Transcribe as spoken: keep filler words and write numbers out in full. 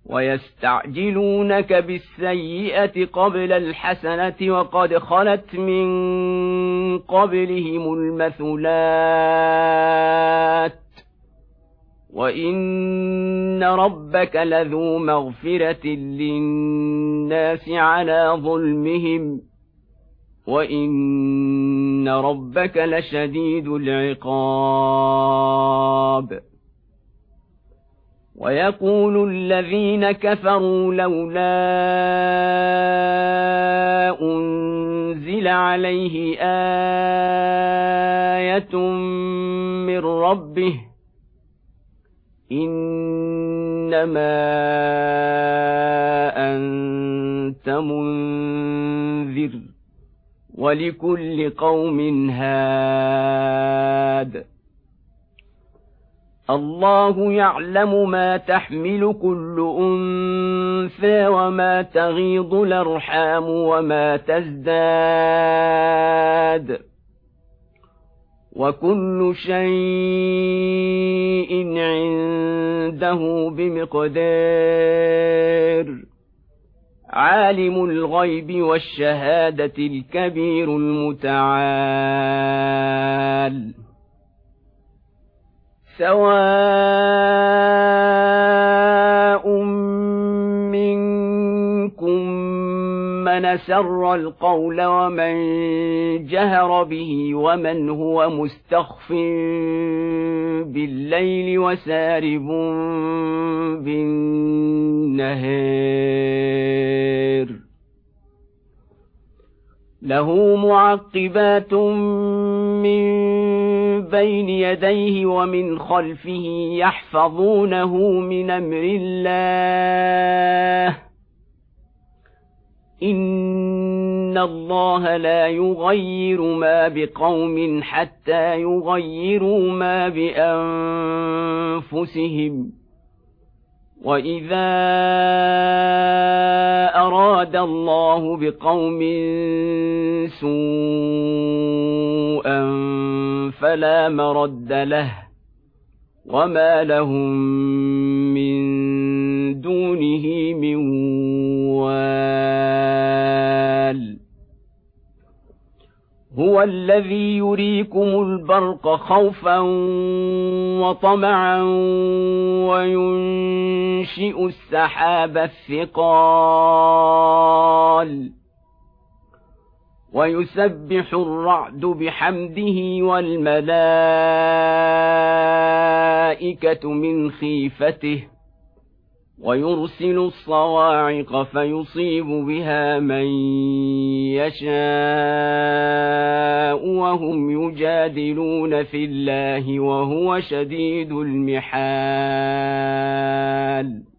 ويستعجلونك بالسيئة قبل الحسنة وقد خلت من قبلهم المثلات وإن ربك لذو مغفرة للناس على ظلمهم وإن ربك لشديد العقاب ويقول الذين كفروا لولا أنزل عليه آية من ربه إنما أنت منذر ولكل قوم هاد الله يعلم ما تحمل كل أنثى وما تغيض الأرحام وما تزداد وكل شيء عنده بمقدار عالم الغيب والشهادة الكبير المتعال سواء منكم من أسر القول ومن جهر به ومن هو مستخف بالليل وسارب بالنهار له معقبات من بين يديه ومن خلفه يحفظونه من أمر الله إن الله لا يغير ما بقوم حتى يغيروا ما بأنفسهم وإذا أراد الله بقوم سوءا فلا مرد له وما لهم من دونه من وال هو الذي يريكم البرق خوفا وطمعا وينشئ السحاب الثقال ويسبح الرعد بحمده والملائكة من خيفته ويرسل الصواعق فيصيب بها من يشاء وهم يجادلون في الله وهو شديد المحال